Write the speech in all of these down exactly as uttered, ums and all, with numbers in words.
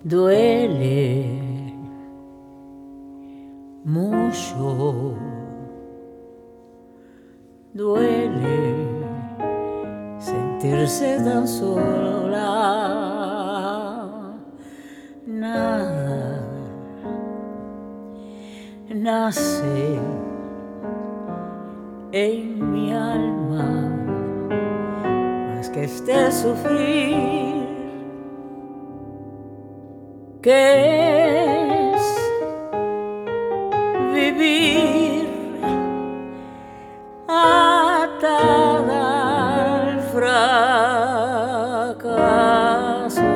Duele mucho, duele sentirse tan sola. Nada nace en mi alma más que este sufrir, que es vivir atada al fracaso,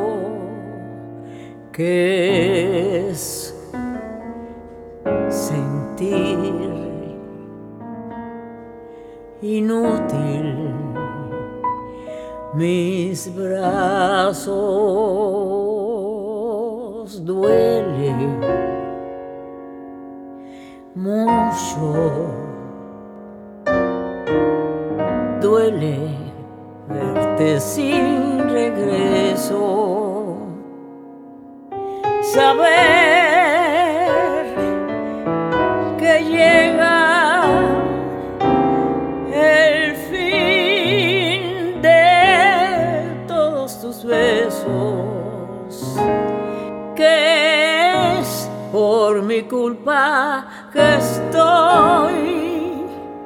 que es sentir inútil mis brazos. Duele mucho, duele verte sin regreso, saber que llega el fin de todos tus besos, que es por mi culpa que estoy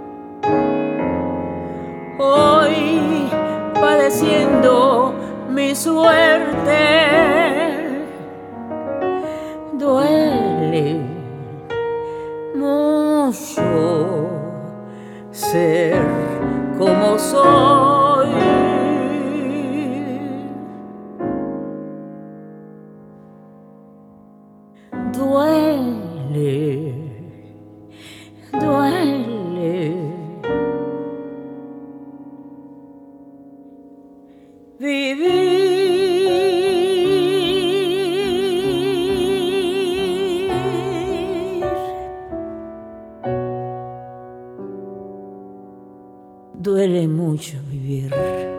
hoy padeciendo mi suerte. Duele mucho ser como soy. Duele, duele vivir duele mucho vivir.